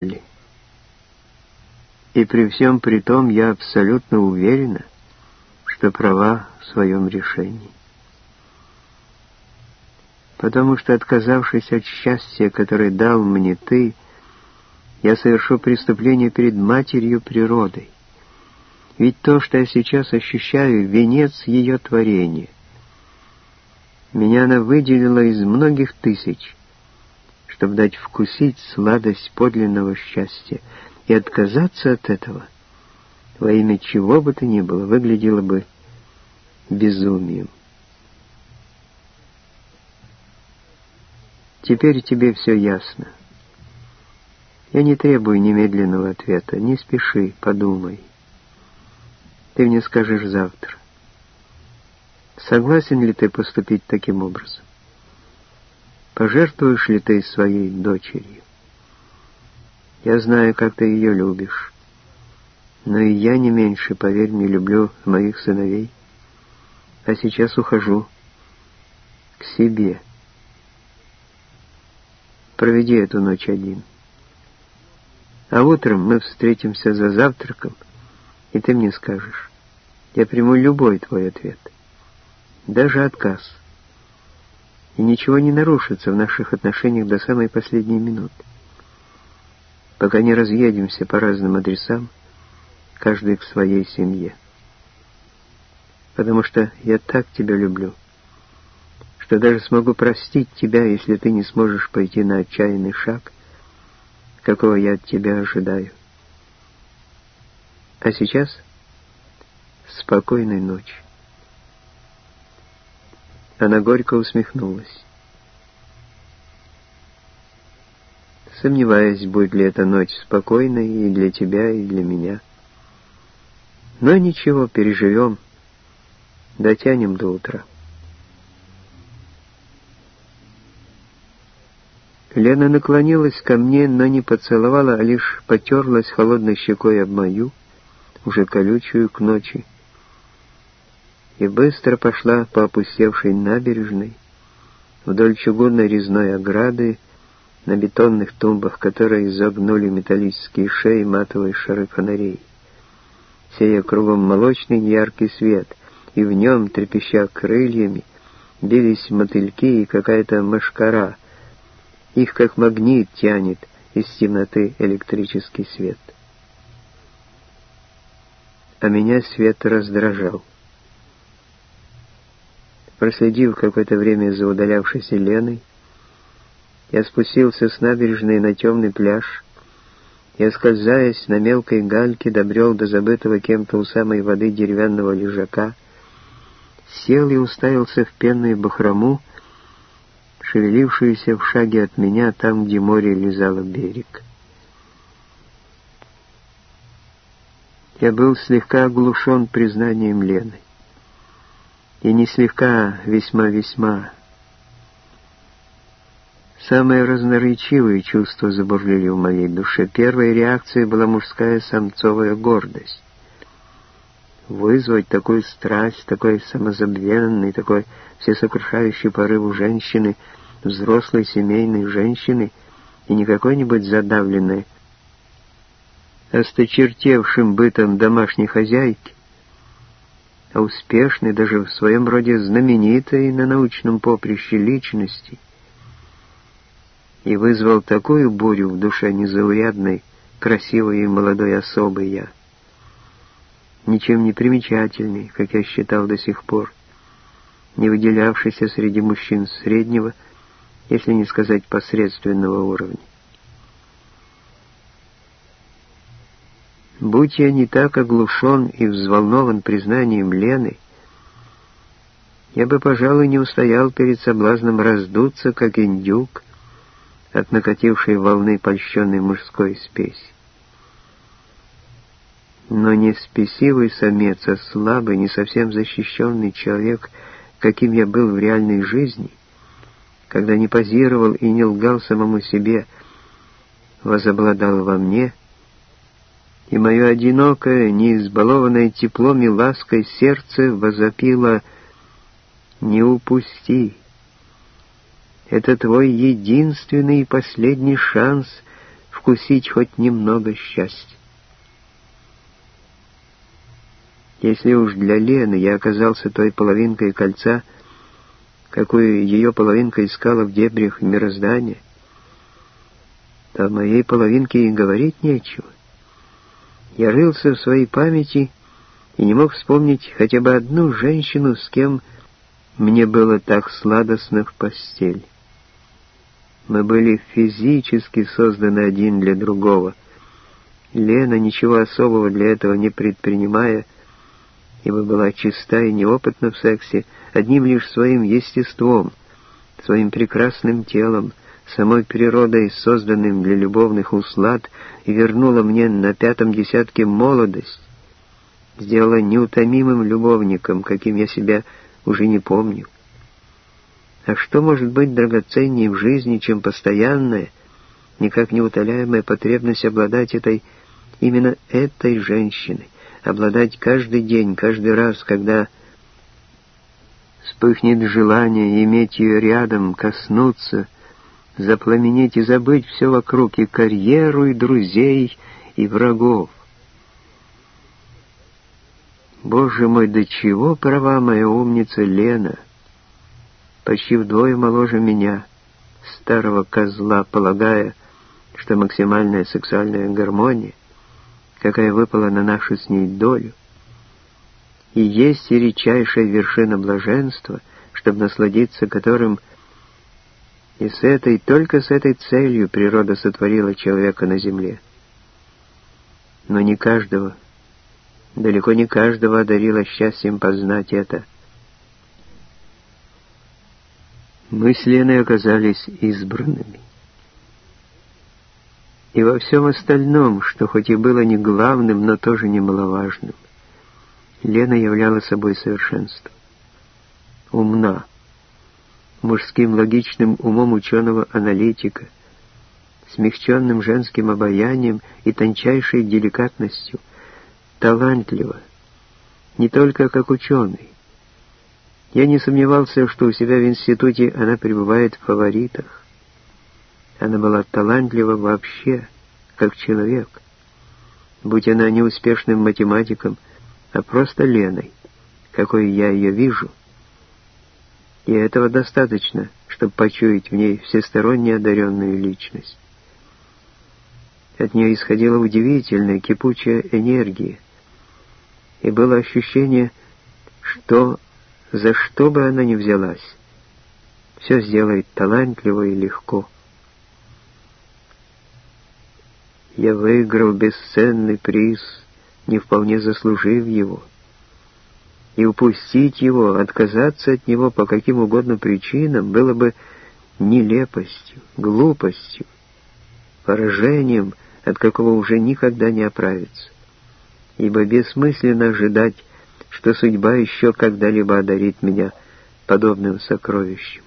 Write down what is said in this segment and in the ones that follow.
И при всем при том я абсолютно уверена, что права в своем решении. Потому что, отказавшись от счастья, которое дал мне ты, я совершу преступление перед матерью природой. Ведь то, что я сейчас ощущаю, венец ее творения. Меня она выделила из многих тысяч, чтобы дать вкусить сладость подлинного счастья, и отказаться от этого, во имя чего бы то ни было, выглядело бы безумием. Теперь тебе все ясно. Я не требую немедленного ответа. Не спеши, подумай. Ты мне скажешь завтра. Согласен ли ты поступить таким образом? Пожертвуешь ли ты своей дочерью? Я знаю, как ты ее любишь. Но и я не меньше, поверь мне, люблю моих сыновей. А сейчас ухожу к себе. Проведи эту ночь один. А утром мы встретимся за завтраком, и ты мне скажешь. Я приму любой твой ответ. Даже отказ. И ничего не нарушится в наших отношениях до самой последней минуты. Пока не разъедемся по разным адресам, каждый к своей семье. Потому что я так тебя люблю, что даже смогу простить тебя, если ты не сможешь пойти на отчаянный шаг, какого я от тебя ожидаю. А сейчас спокойной ночи. Она горько усмехнулась. Сомневаюсь, будет ли эта ночь спокойной и для тебя, и для меня. Но ничего, переживем, дотянем до утра. Лена наклонилась ко мне, но не поцеловала, а лишь потерлась холодной щекой об мою, уже колючую к ночи, и быстро пошла по опустевшей набережной, вдоль чугунной резной ограды, на бетонных тумбах, которые изогнули металлические шеи матовые шары фонарей, сея кругом молочный яркий свет, и в нем, трепеща крыльями, бились мотыльки и какая-то мошкара. Их как магнит тянет из темноты электрический свет. А меня свет раздражал. Проследив какое-то время за удалявшейся Леной, я спустился с набережной на темный пляж и, оскользаясь на мелкой гальке, добрел до забытого кем-то у самой воды деревянного лежака, сел и уставился в пенную бахрому, шевелившуюся в шаге от меня там, где море лизало берег. Я был слегка оглушен признанием Лены. И не слегка, весьма-весьма. Самые разноречивые чувства забурлили в моей душе. Первой реакцией была мужская самцовая гордость. Вызвать такую страсть, такой самозабвенный, такой всесокрушающий порыв у женщины, взрослой семейной женщины, и не какой-нибудь задавленной, осточертевшим бытом домашней хозяйки, а успешной, даже в своем роде знаменитой на научном поприще личности, и вызвал такую бурю в душе незаурядной, красивой и молодой особы я, ничем не примечательный, как я считал до сих пор, не выделявшийся среди мужчин среднего, если не сказать посредственного уровня. Будь я не так оглушен и взволнован признанием Лены, я бы, пожалуй, не устоял перед соблазном раздуться, как индюк, от накатившей волны польщенной мужской спеси. Но не спесивый самец, а слабый, не совсем защищенный человек, каким я был в реальной жизни, когда не позировал и не лгал самому себе, возобладал во мне, и мое одинокое, неизбалованное теплом и лаской сердце возопило: «Не упусти! Это твой единственный и последний шанс вкусить хоть немного счастья. Если уж для Лены я оказался той половинкой кольца, какую ее половинка искала в дебрях мироздания, то о моей половинке и говорить нечего. Я рылся в своей памяти и не мог вспомнить хотя бы одну женщину, с кем мне было так сладостно в постели. Мы были физически созданы один для другого. Лена, ничего особого для этого не предпринимая, ибо была чиста и неопытна в сексе, одним лишь своим естеством, своим прекрасным телом, самой природой, созданным для любовных услад, и вернула мне на 5-м десятке молодость, сделала неутомимым любовником, каким я себя уже не помню. А что может быть драгоценнее в жизни, чем постоянная, никак не утоляемая потребность обладать именно этой женщиной, обладать каждый день, каждый раз, когда вспыхнет желание иметь ее рядом, коснуться, запламенеть и забыть все вокруг, и карьеру, и друзей, и врагов. Боже мой, до чего права моя умница Лена, почти вдвое моложе меня, старого козла, полагая, что максимальная сексуальная гармония, какая выпала на нашу с ней долю, и есть и редчайшая вершина блаженства, чтобы насладиться которым и только с этой целью природа сотворила человека на земле. Но не каждого, далеко не каждого одарила счастьем познать это. Мы с Леной оказались избранными. И во всем остальном, что хоть и было не главным, но тоже немаловажным, Лена являла собой совершенство. Умна, мужским логичным умом ученого-аналитика, смягченным женским обаянием и тончайшей деликатностью, талантлива, не только как ученый. Я не сомневался, что у себя в институте она пребывает в фаворитах. Она была талантлива вообще, как человек, будь она не успешным математиком, а просто Леной, какой я ее вижу. И этого достаточно, чтобы почуять в ней всесторонне одаренную личность. От нее исходила удивительная кипучая энергия, и было ощущение, что за что бы она ни взялась, все сделает талантливо и легко. Я выиграл бесценный приз, не вполне заслужив его, и упустить его, отказаться от него по каким угодно причинам было бы нелепостью, глупостью, поражением, от какого уже никогда не оправиться, ибо бессмысленно ожидать, что судьба еще когда-либо одарит меня подобным сокровищем.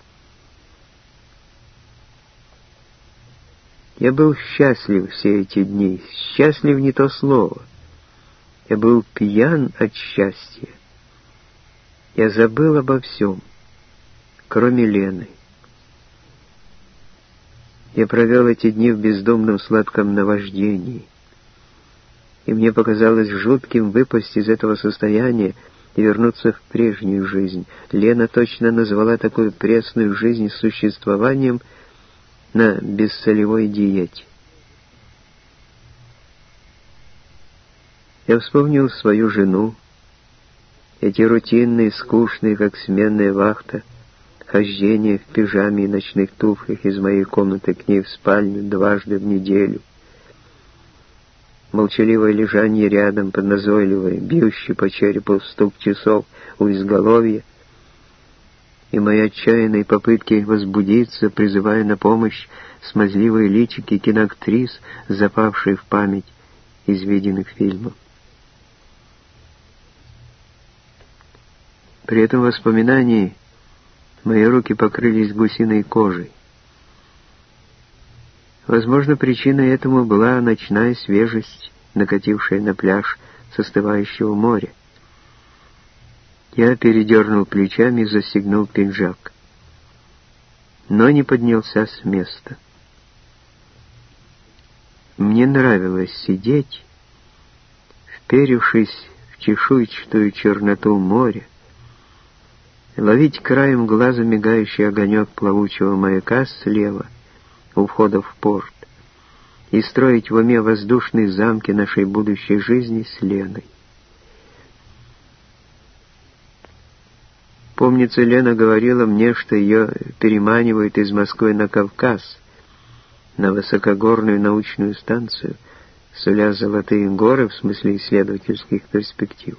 Я был счастлив все эти дни, счастлив не то слово. Я был пьян от счастья. Я забыл обо всем, кроме Лены. Я провел эти дни в бездумном сладком наваждении, и мне показалось жутким выпасть из этого состояния и вернуться в прежнюю жизнь. Лена точно назвала такую пресную жизнь существованием на бессолевой диете. Я вспомнил свою жену, эти рутинные, скучные, как сменная вахта, хождение в пижаме и ночных туфлях из моей комнаты к ней в спальню дважды в неделю, молчаливое лежание рядом под назойливой, бьющий по черепу стук часов у изголовья, и мои отчаянные попытки возбудиться, призывая на помощь смазливые личики киноактрис, запавшие в память из виденных фильмов. При этом воспоминании мои руки покрылись гусиной кожей. Возможно, причиной этому была ночная свежесть, накатившая на пляж с остывающего моря. Я передернул плечами и застегнул пиджак, но не поднялся с места. Мне нравилось сидеть, вперевшись в чешуйчатую черноту моря, ловить краем глаза мигающий огонек плавучего маяка слева, у входа в порт, и строить в уме воздушные замки нашей будущей жизни с Леной. Помнится, Лена говорила мне, что ее переманивают из Москвы на Кавказ, на высокогорную научную станцию, суля золотые горы в смысле исследовательских перспектив.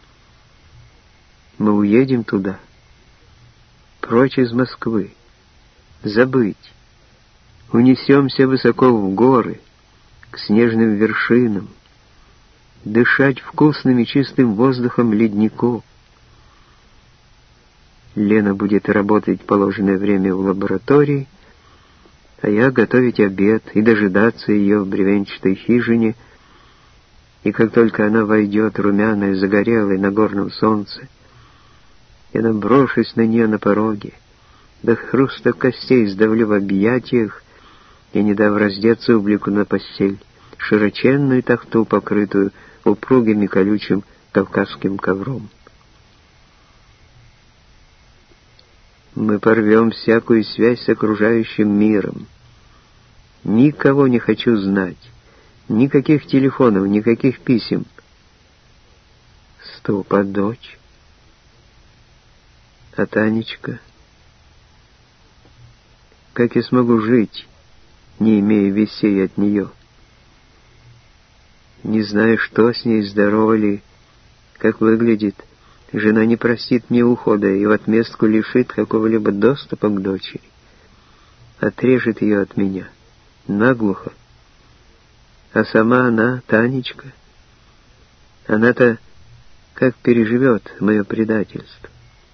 Мы уедем туда, прочь из Москвы, забыть. Унесемся высоко в горы, к снежным вершинам, дышать вкусным и чистым воздухом ледников. Лена будет работать в положенное время в лаборатории, а я готовить обед и дожидаться ее в бревенчатой хижине, и как только она войдет, румяная, загорелая, на горном солнце, я наброшусь на нее на пороге, до хруста костей сдавлю в объятиях и, не дав раздеться, увлеку на постель, широченную тахту, покрытую упругим и колючим кавказским ковром. Мы порвем всякую связь с окружающим миром. Никого не хочу знать, никаких телефонов, никаких писем. Стоп, а дочь? А Танечка? Как я смогу жить, не имея вестей от нее? Не знаю, что с ней, здорова ли, как выглядит. Жена не простит мне ухода и в отместку лишит какого-либо доступа к дочери. Отрежет ее от меня. Наглухо. А сама она, Танечка, она-то как переживет мое предательство?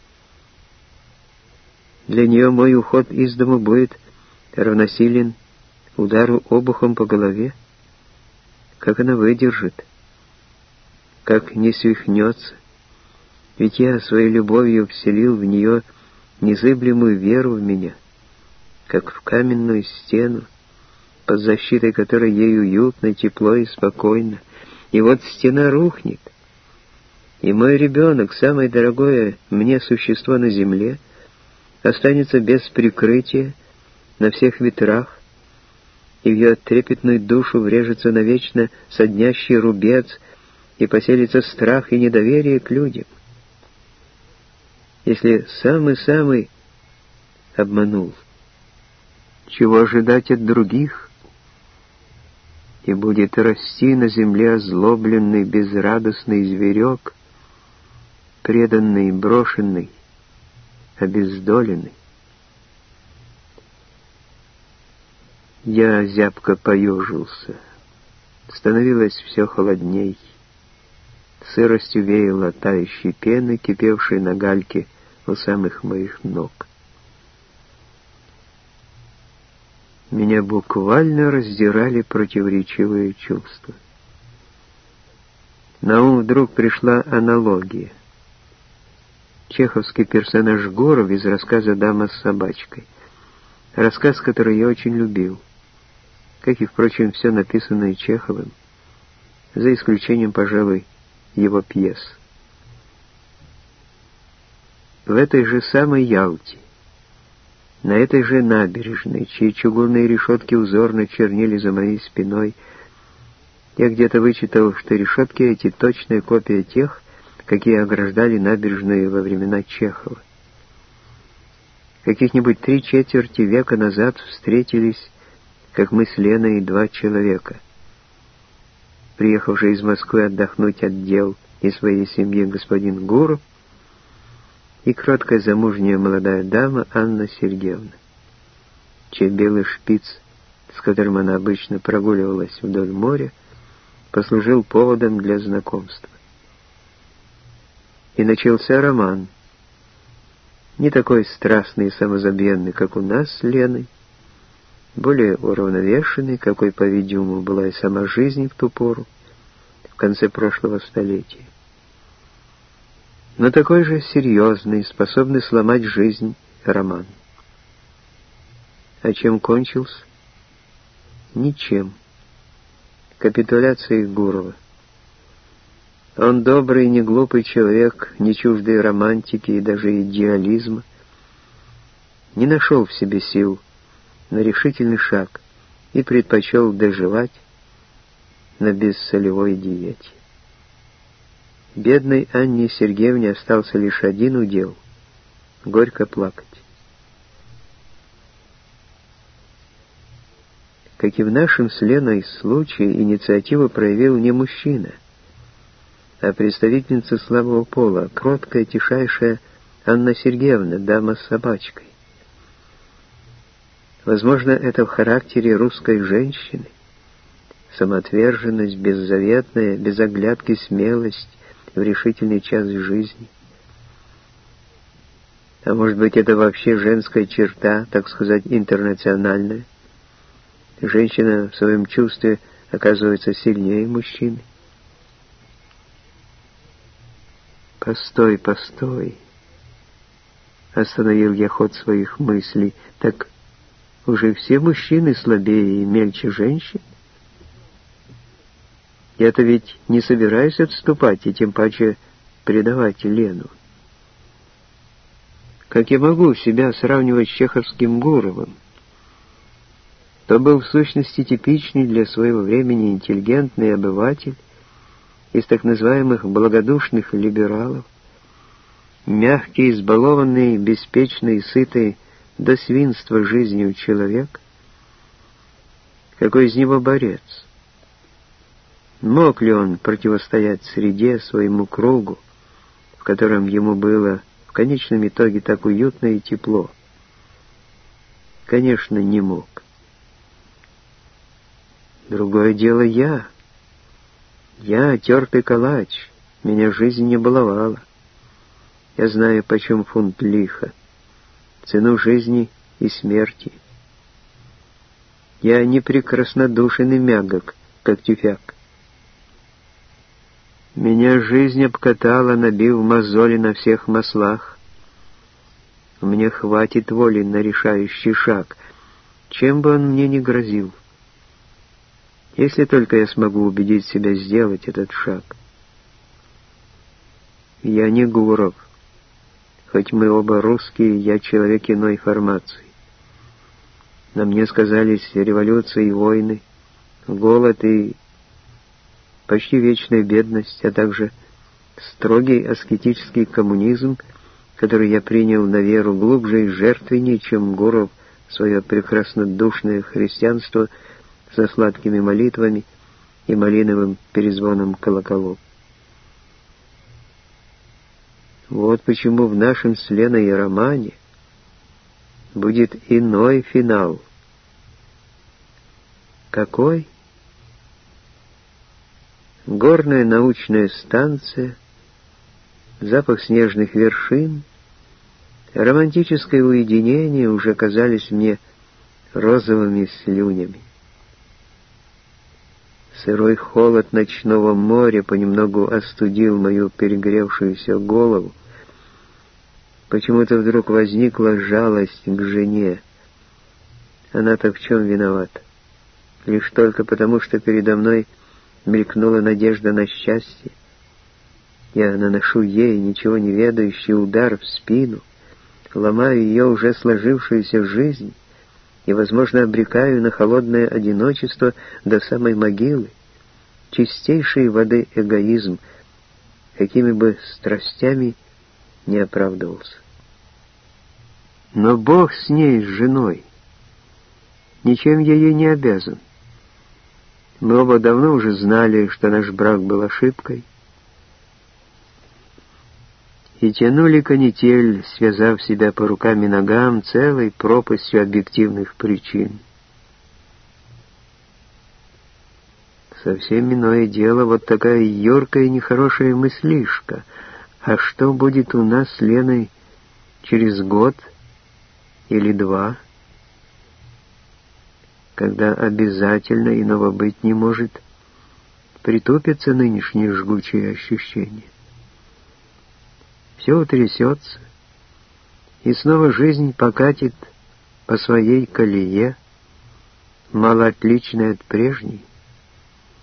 Для нее мой уход из дому будет равносилен удару обухом по голове. Как она выдержит? Как не свихнется? Ведь я своей любовью вселил в нее незыблемую веру в меня, как в каменную стену, под защитой которой ей уютно, тепло и спокойно. И вот стена рухнет, и мой ребенок, самое дорогое мне существо на земле, останется без прикрытия на всех ветрах, и в ее трепетную душу врежется навечно соднящий рубец, и поселится страх и недоверие к людям. Если самый-самый обманул, чего ожидать от других? И будет расти на земле озлобленный, безрадостный зверек, преданный, брошенный, обездоленный. Я зябко поежился. Становилось все холодней. Сыростью веяло тающей пены, кипевшей на гальке у самых моих ног. Меня буквально раздирали противоречивые чувства. На ум вдруг пришла аналогия. Чеховский персонаж Гуров из рассказа «Дама с собачкой». Рассказ, который я очень любил, как и, впрочем, все написанное Чеховым, за исключением, пожалуй, его пьес. В этой же самой Ялте, на этой же набережной, чьи чугунные решетки узорно чернели за моей спиной, я где-то вычитал, что решетки эти — точная копия тех, какие ограждали набережную во времена Чехова. Каких-нибудь 3/4 века назад встретились, как мы с Леной, два человека, приехавшие из Москвы отдохнуть от дел и своей семьи господин Гуров и кроткая замужняя молодая дама Анна Сергеевна, чей белый шпиц, с которым она обычно прогуливалась вдоль моря, послужил поводом для знакомства. И начался роман, не такой страстный и самозабвенный, как у нас с Леной, более уравновешенный, какой, по-видимому, была и сама жизнь в ту пору, в конце прошлого столетия. Но такой же серьезный, способный сломать жизнь роман. А чем кончился? Ничем. капитуляции Гурова. Он добрый, не глупый человек, не чуждый романтики и даже идеализма, не нашел в себе сил на решительный шаг и предпочел доживать на бессолевой диете. Бедной Анне Сергеевне остался лишь один удел — горько плакать. Как и в нашем с Леной случае, инициативу проявил не мужчина, а представительница слабого пола, кроткая, тишайшая Анна Сергеевна, дама с собачкой. Возможно, это в характере русской женщины. Самоотверженность, беззаветная, без оглядки смелость в решительный час жизни. А может быть, это вообще женская черта, так сказать, интернациональная. Женщина в своем чувстве оказывается сильнее мужчины. «Постой, постой!» Остановил я ход своих мыслей. «Так уже все мужчины слабее и мельче женщин? Я-то ведь не собираюсь отступать и тем паче предавать Лену. Как я могу себя сравнивать с чеховским Гуровым? То был в сущности типичный для своего времени интеллигентный обыватель из так называемых благодушных либералов, мягкий, избалованный, беспечный, сытый до свинства жизнью человек. Какой из него борец? Мог ли он противостоять среде, своему кругу, в котором ему было в конечном итоге так уютно и тепло? Конечно, не мог. Другое дело я. Я тертый калач, меня жизнь не баловала. Я знаю, почем фунт лиха, цену жизни и смерти. Я не прекраснодушен и мягок, как тюфяк. Меня жизнь обкатала, набив мозоли на всех маслах. Мне хватит воли на решающий шаг, чем бы он мне ни грозил. Если только я смогу убедить себя сделать этот шаг. Я не Гуров. Хоть мы оба русские, я человек иной формации. На мне сказались революции и войны, голод и почти вечная бедность, а также строгий аскетический коммунизм, который я принял на веру глубже и жертвеннее, чем Гуров свое прекраснодушное христианство со сладкими молитвами и малиновым перезвоном колоколов. Вот почему в нашем с Леной романе будет иной финал. Какой? Горная научная станция, запах снежных вершин, романтическое уединение уже казались мне розовыми слюнями. Сырой холод ночного моря понемногу остудил мою перегревшуюся голову. Почему-то вдруг возникла жалость к жене. Она-то в чем виновата? Лишь только потому, что передо мной мелькнула надежда на счастье. Я наношу ей, ничего не ведающий, удар в спину, ломаю ее уже сложившуюся жизнь и, возможно, обрекаю на холодное одиночество до самой могилы, чистейшей воды эгоизм, какими бы страстями не оправдывался. Но Бог с ней, с женой. Ничем я ей не обязан. Мы оба давно уже знали, что наш брак был ошибкой, и тянули канитель, связав себя по рукам и ногам целой пропастью объективных причин. Совсем иное дело вот такая юркая и нехорошая мыслишка. А что будет у нас с Леной через год или два, когда обязательно, иного быть не может, притупятся нынешние жгучие ощущения? Все утрясется, и снова жизнь покатит по своей колее, малоотличной от прежней.